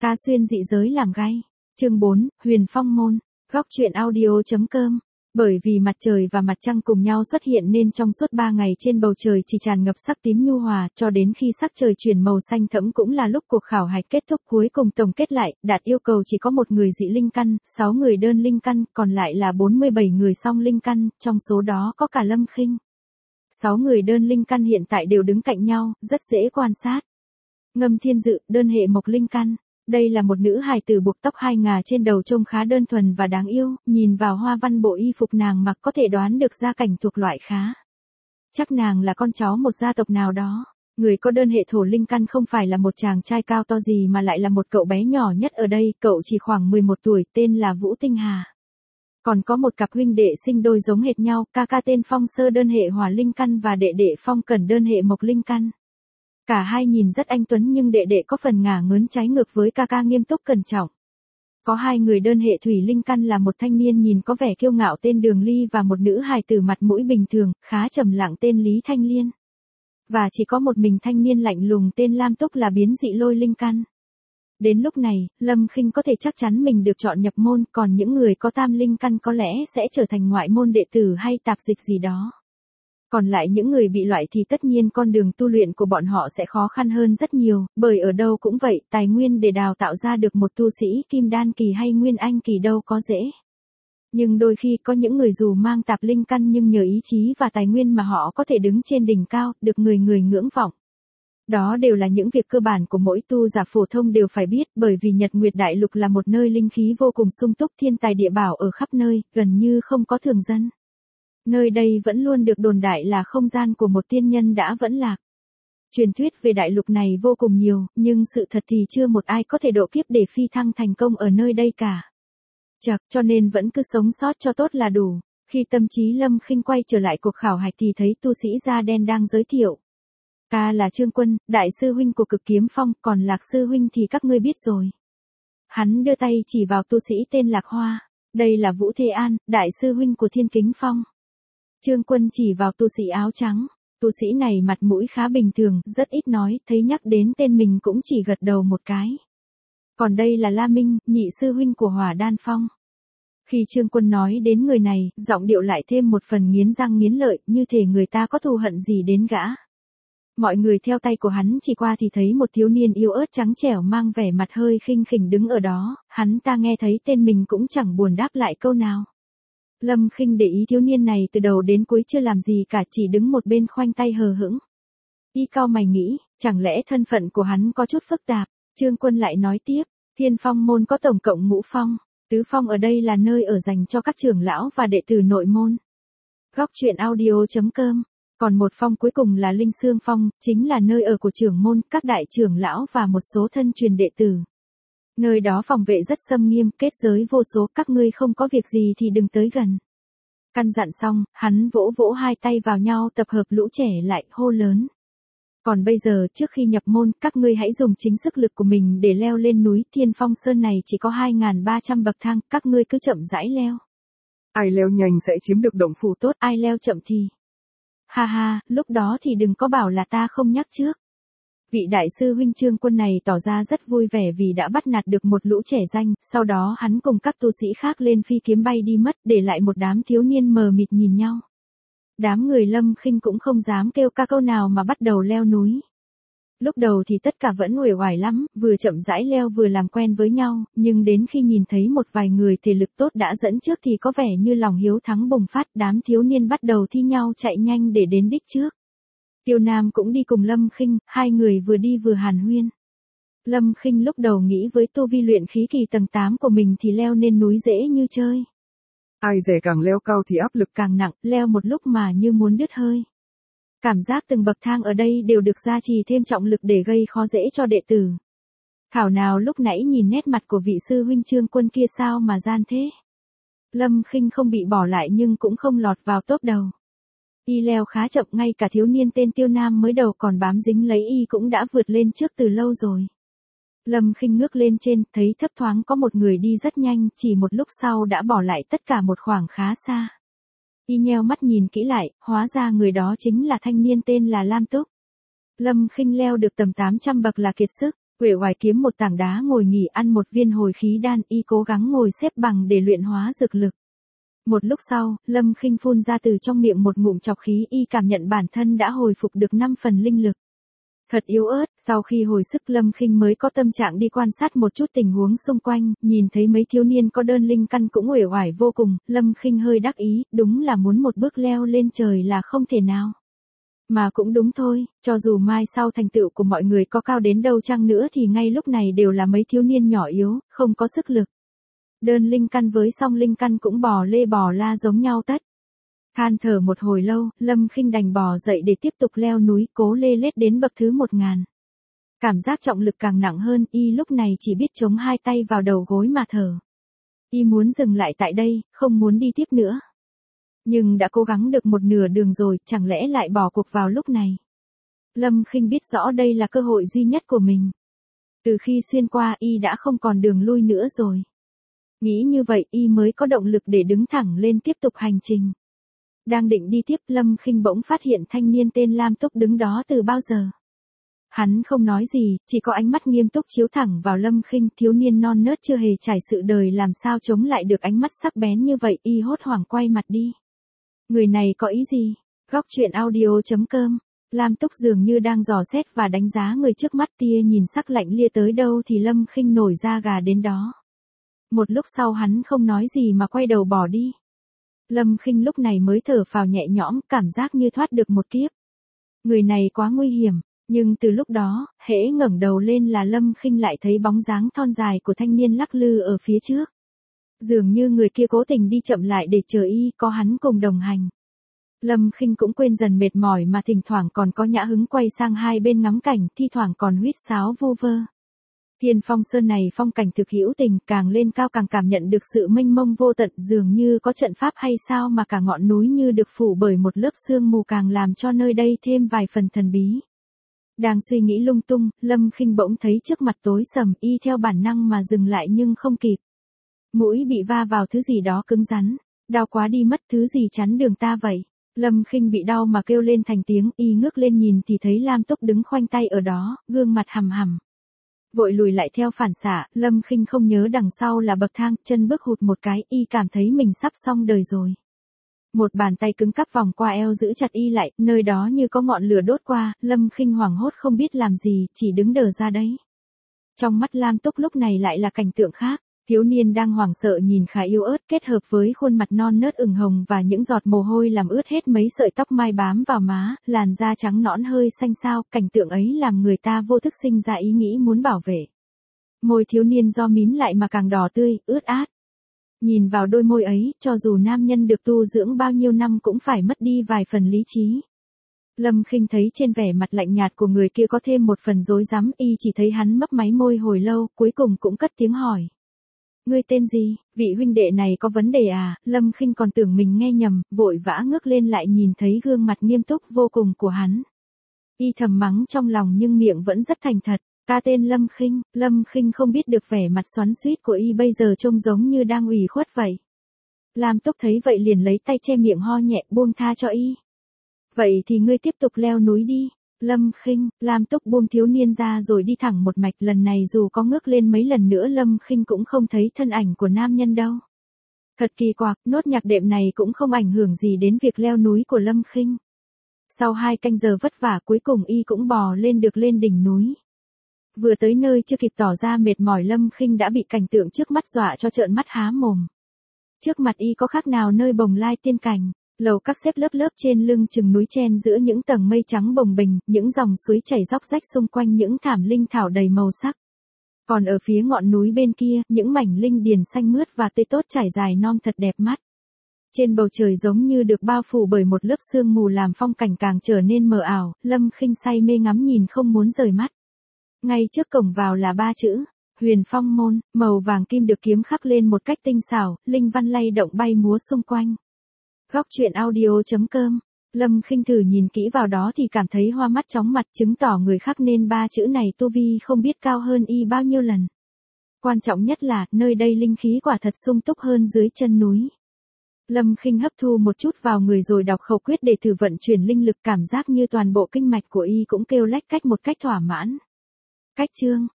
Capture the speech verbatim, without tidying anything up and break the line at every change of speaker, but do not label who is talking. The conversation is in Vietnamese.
Ta xuyên dị giới làm gay. Chương bốn, Huyền Phong môn. Góc truyện audio.com. Bởi vì mặt trời và mặt trăng cùng nhau xuất hiện nên trong suốt ba ngày trên bầu trời chỉ tràn ngập sắc tím nhu hòa, cho đến khi sắc trời chuyển màu xanh thẫm cũng là lúc cuộc khảo hạch kết thúc. Cuối cùng tổng kết lại, đạt yêu cầu chỉ có một người dị linh căn, sáu người đơn linh căn, còn lại là bốn mươi bảy người song linh căn, trong số đó có cả Lâm Khinh. sáu người đơn linh căn hiện tại đều đứng cạnh nhau, rất dễ quan sát. Ngâm Thiên Dự, đơn hệ mộc linh căn. Đây là một nữ hài tử buộc tóc hai ngà trên đầu trông khá đơn thuần và đáng yêu, nhìn vào hoa văn bộ y phục nàng mặc có thể đoán được gia cảnh thuộc loại khá. Chắc nàng là con cháu một gia tộc nào đó. Người có đơn hệ thổ linh căn không phải là một chàng trai cao to gì mà lại là một cậu bé nhỏ nhất ở đây, cậu chỉ khoảng mười một tuổi, tên là Vũ Tinh Hà. Còn có một cặp huynh đệ sinh đôi giống hệt nhau, ca ca tên Phong Sơ đơn hệ hỏa linh căn và đệ đệ Phong Cẩn đơn hệ mộc linh căn. Cả hai nhìn rất anh tuấn nhưng đệ đệ có phần ngả ngớn trái ngược với ca ca nghiêm túc cẩn trọng. Có hai người đơn hệ thủy linh căn là một thanh niên nhìn có vẻ kiêu ngạo tên Đường Ly và một nữ hài tử mặt mũi bình thường, khá trầm lặng tên Lý Thanh Liên. Và chỉ có một mình thanh niên lạnh lùng tên Lam Túc là biến dị lôi linh căn. Đến lúc này, Lâm Khinh có thể chắc chắn mình được chọn nhập môn, còn những người có tam linh căn có lẽ sẽ trở thành ngoại môn đệ tử hay tạp dịch gì đó. Còn lại những người bị loại thì tất nhiên con đường tu luyện của bọn họ sẽ khó khăn hơn rất nhiều, bởi ở đâu cũng vậy, tài nguyên để đào tạo ra được một tu sĩ kim đan kỳ hay nguyên anh kỳ đâu có dễ. Nhưng đôi khi có những người dù mang tạp linh căn nhưng nhờ ý chí và tài nguyên mà họ có thể đứng trên đỉnh cao, được người người ngưỡng vọng. Đó đều là những việc cơ bản của mỗi tu giả phổ thông đều phải biết, bởi vì Nhật Nguyệt Đại Lục là một nơi linh khí vô cùng sung túc, thiên tài địa bảo ở khắp nơi, gần như không có thường dân. Nơi đây vẫn luôn được đồn đại là không gian của một tiên nhân đã vẫn lạc. Truyền thuyết về đại lục này vô cùng nhiều, nhưng sự thật thì chưa một ai có thể độ kiếp để phi thăng thành công ở nơi đây cả. Chật, cho nên vẫn cứ sống sót cho tốt là đủ. Khi tâm trí Lâm Khinh quay trở lại cuộc khảo hạch thì thấy tu sĩ da đen đang giới thiệu. Ca là Trương Quân, đại sư huynh của Cực Kiếm Phong, còn Lạc sư huynh thì các ngươi biết rồi. Hắn đưa tay chỉ vào tu sĩ tên Lạc Hoa. Đây là Vũ Thế An, đại sư huynh của Thiên Kính Phong. Trương Quân chỉ vào tu sĩ áo trắng. Tu sĩ này mặt mũi khá bình thường, rất ít nói, thấy nhắc đến tên mình cũng chỉ gật đầu một cái. Còn đây là La Minh, nhị sư huynh của Hỏa Đan Phong. Khi Trương Quân nói đến người này, giọng điệu lại thêm một phần nghiến răng nghiến lợi, như thể người ta có thù hận gì đến gã. Mọi người theo tay của hắn chỉ qua thì thấy một thiếu niên yếu ớt trắng trẻo mang vẻ mặt hơi khinh khỉnh đứng ở đó, hắn ta nghe thấy tên mình cũng chẳng buồn đáp lại câu nào. Lâm Khinh để ý thiếu niên này từ đầu đến cuối chưa làm gì cả, chỉ đứng một bên khoanh tay hờ hững. Y cau mày nghĩ, chẳng lẽ thân phận của hắn có chút phức tạp. Trương Quân lại nói tiếp, Thiên Phong môn có tổng cộng ngũ phong, tứ phong ở đây là nơi ở dành cho các trưởng lão và đệ tử nội môn. Góc truyện audio.com. Còn một phong cuối cùng là Linh Xương Phong, chính là nơi ở của trưởng môn, các đại trưởng lão và một số thân truyền đệ tử. Nơi đó phòng vệ rất xâm nghiêm, kết giới vô số, các ngươi không có việc gì thì đừng tới gần. Căn dặn xong, hắn vỗ vỗ hai tay vào nhau tập hợp lũ trẻ lại, hô lớn. Còn bây giờ trước khi nhập môn, các ngươi hãy dùng chính sức lực của mình để leo lên núi Thiên Phong Sơn này, chỉ có hai nghìn ba trăm bậc thang, các ngươi cứ chậm rãi leo.
Ai leo nhanh sẽ chiếm được động phủ tốt,
ai leo chậm thì... Ha ha, lúc đó thì đừng có bảo là ta không nhắc trước. Vị đại sư huynh Trương Quân này tỏ ra rất vui vẻ vì đã bắt nạt được một lũ trẻ danh, sau đó hắn cùng các tu sĩ khác lên phi kiếm bay đi mất, để lại một đám thiếu niên mờ mịt nhìn nhau. Đám người Lâm Khinh cũng không dám kêu ca câu nào mà bắt đầu leo núi. Lúc đầu thì tất cả vẫn uể oải lắm, vừa chậm rãi leo vừa làm quen với nhau, nhưng đến khi nhìn thấy một vài người thể lực tốt đã dẫn trước thì có vẻ như lòng hiếu thắng bùng phát, đám thiếu niên bắt đầu thi nhau chạy nhanh để đến đích trước. Tiêu Nam cũng đi cùng Lâm Khinh, hai người vừa đi vừa hàn huyên. Lâm Khinh lúc đầu nghĩ với tu vi luyện khí kỳ tầng tám của mình thì leo lên núi dễ như chơi.
Ai dè càng leo cao thì áp lực
càng nặng, leo một lúc mà như muốn đứt hơi. Cảm giác từng bậc thang ở đây đều được gia trì thêm trọng lực để gây khó dễ cho đệ tử. Thảo nào lúc nãy nhìn nét mặt của vị sư huynh Trương Quân kia sao mà gian thế. Lâm Khinh không bị bỏ lại nhưng cũng không lọt vào top đầu. Y leo khá chậm, ngay cả thiếu niên tên Tiêu Nam mới đầu còn bám dính lấy y cũng đã vượt lên trước từ lâu rồi. Lâm Khinh ngước lên trên, thấy thấp thoáng có một người đi rất nhanh, chỉ một lúc sau đã bỏ lại tất cả một khoảng khá xa. Y nheo mắt nhìn kỹ lại, hóa ra người đó chính là thanh niên tên là Lam Túc. Lâm Khinh leo được tầm tám trăm bậc là kiệt sức. Uể oải kiếm một tảng đá ngồi nghỉ ăn một viên hồi khí đan, y cố gắng ngồi xếp bằng để luyện hóa dược lực. Một lúc sau, Lâm Khinh phun ra từ trong miệng một ngụm trọc khí, y cảm nhận bản thân đã hồi phục được năm phần linh lực. Thật yếu ớt, sau khi hồi sức Lâm Khinh mới có tâm trạng đi quan sát một chút tình huống xung quanh, nhìn thấy mấy thiếu niên có đơn linh căn cũng uể oải vô cùng, Lâm Khinh hơi đắc ý, đúng là muốn một bước leo lên trời là không thể nào. Mà cũng đúng thôi, cho dù mai sau thành tựu của mọi người có cao đến đâu chăng nữa thì ngay lúc này đều là mấy thiếu niên nhỏ yếu, không có sức lực. Đơn linh căn với song linh căn cũng bò lê bò la giống nhau tất. Than thở một hồi lâu, Lâm Khinh đành bò dậy để tiếp tục leo núi, cố lê lết đến bậc thứ một ngàn. Cảm giác trọng lực càng nặng hơn, y lúc này chỉ biết chống hai tay vào đầu gối mà thở. Y muốn dừng lại tại đây, không muốn đi tiếp nữa. Nhưng đã cố gắng được một nửa đường rồi, chẳng lẽ lại bỏ cuộc vào lúc này. Lâm Khinh biết rõ đây là cơ hội duy nhất của mình. Từ khi xuyên qua, y đã không còn đường lui nữa rồi. Nghĩ như vậy, y mới có động lực để đứng thẳng lên tiếp tục hành trình. Đang định đi tiếp, Lâm Khinh bỗng phát hiện thanh niên tên Lam Túc đứng đó từ bao giờ. Hắn không nói gì, chỉ có ánh mắt nghiêm túc chiếu thẳng vào Lâm Khinh, thiếu niên non nớt chưa hề trải sự đời làm sao chống lại được ánh mắt sắc bén như vậy, y hốt hoảng quay mặt đi. Người này có ý gì? Góc truyện audio chấm com. Lam Túc dường như đang dò xét và đánh giá người trước mắt, tia nhìn sắc lạnh lia tới đâu thì Lâm Khinh nổi da gà đến đó. Một lúc sau hắn không nói gì mà quay đầu bỏ đi. Lâm Khinh lúc này mới thở phào nhẹ nhõm, cảm giác như thoát được một kiếp. Người này quá nguy hiểm, nhưng từ lúc đó, hễ ngẩng đầu lên là Lâm Khinh lại thấy bóng dáng thon dài của thanh niên lắc lư ở phía trước. Dường như người kia cố tình đi chậm lại để chờ y, có hắn cùng đồng hành. Lâm Khinh cũng quên dần mệt mỏi mà thỉnh thoảng còn có nhã hứng quay sang hai bên ngắm cảnh, thi thoảng còn huýt sáo vu vơ. Thiên Phong Sơn này phong cảnh thực hữu tình, càng lên cao càng cảm nhận được sự mênh mông vô tận, dường như có trận pháp hay sao mà cả ngọn núi như được phủ bởi một lớp sương mù càng làm cho nơi đây thêm vài phần thần bí. Đang suy nghĩ lung tung, Lâm Khinh bỗng thấy trước mặt tối sầm, y theo bản năng mà dừng lại nhưng không kịp. Mũi bị va vào thứ gì đó cứng rắn, đau quá đi mất, thứ gì chắn đường ta vậy. Lâm Khinh bị đau mà kêu lên thành tiếng, y ngước lên nhìn thì thấy Lam Túc đứng khoanh tay ở đó, gương mặt hằm hằm. Vội lùi lại theo phản xạ, Lâm Khinh không nhớ đằng sau là bậc thang, chân bước hụt một cái, y cảm thấy mình sắp xong đời rồi. Một bàn tay cứng cắp vòng qua eo giữ chặt y lại, nơi đó như có ngọn lửa đốt qua, Lâm Khinh hoảng hốt không biết làm gì, chỉ đứng đờ ra đấy. Trong mắt Lam Túc lúc này lại là cảnh tượng khác. Thiếu niên đang hoảng sợ nhìn khá yếu ớt, kết hợp với khuôn mặt non nớt ửng hồng và những giọt mồ hôi làm ướt hết mấy sợi tóc mai bám vào má, làn da trắng nõn hơi xanh xao, cảnh tượng ấy làm người ta vô thức sinh ra ý nghĩ muốn bảo vệ. Môi thiếu niên do mím lại mà càng đỏ tươi, ướt át. Nhìn vào đôi môi ấy, cho dù nam nhân được tu dưỡng bao nhiêu năm cũng phải mất đi vài phần lý trí. Lâm Khinh thấy trên vẻ mặt lạnh nhạt của người kia có thêm một phần rối rắm, y chỉ thấy hắn mấp máy môi hồi lâu, cuối cùng cũng cất tiếng hỏi. Ngươi tên gì, vị huynh đệ này có vấn đề à? Lâm Khinh còn tưởng mình nghe nhầm, vội vã ngước lên lại nhìn thấy gương mặt nghiêm túc vô cùng của hắn. Y thầm mắng trong lòng nhưng miệng vẫn rất thành thật. Ta tên Lâm Khinh, Lâm Khinh không biết được vẻ mặt xoắn xuýt của y bây giờ trông giống như đang ủy khuất vậy. Lam Túc thấy vậy liền lấy tay che miệng ho nhẹ buông tha cho y. Vậy thì ngươi tiếp tục leo núi đi. Lâm Khinh, Lam Túc buông thiếu niên ra rồi đi thẳng một mạch, lần này dù có ngước lên mấy lần nữa Lâm Khinh cũng không thấy thân ảnh của nam nhân đâu. Thật kỳ quặc, nốt nhạc đệm này cũng không ảnh hưởng gì đến việc leo núi của Lâm Khinh. Sau hai canh giờ vất vả cuối cùng y cũng bò lên được lên đỉnh núi. Vừa tới nơi chưa kịp tỏ ra mệt mỏi Lâm Khinh đã bị cảnh tượng trước mắt dọa cho trợn mắt há mồm. Trước mặt y có khác nào nơi bồng lai tiên cảnh. Lầu các xếp lớp lớp trên lưng chừng núi chen giữa những tầng mây trắng bồng bềnh, những dòng suối chảy róc rách xung quanh những thảm linh thảo đầy màu sắc. Còn ở phía ngọn núi bên kia, những mảnh linh điền xanh mướt và tươi tốt trải dài non thật đẹp mắt. Trên bầu trời giống như được bao phủ bởi một lớp sương mù làm phong cảnh càng trở nên mờ ảo, Lâm Khinh say mê ngắm nhìn không muốn rời mắt. Ngay trước cổng vào là ba chữ, Huyền Phong Môn, màu vàng kim được kiếm khắc lên một cách tinh xảo, linh văn lay động bay múa xung quanh. Góc truyện audio chấm com. Lâm Khinh thử nhìn kỹ vào đó thì cảm thấy hoa mắt chóng mặt, chứng tỏ người khác nên ba chữ này tu vi không biết cao hơn y bao nhiêu lần. Quan trọng nhất là, nơi đây linh khí quả thật sung túc hơn dưới chân núi. Lâm Khinh hấp thu một chút vào người rồi đọc khẩu quyết để thử vận chuyển linh lực, cảm giác như toàn bộ kinh mạch của y cũng kêu lách cách một cách thỏa mãn. Cách chương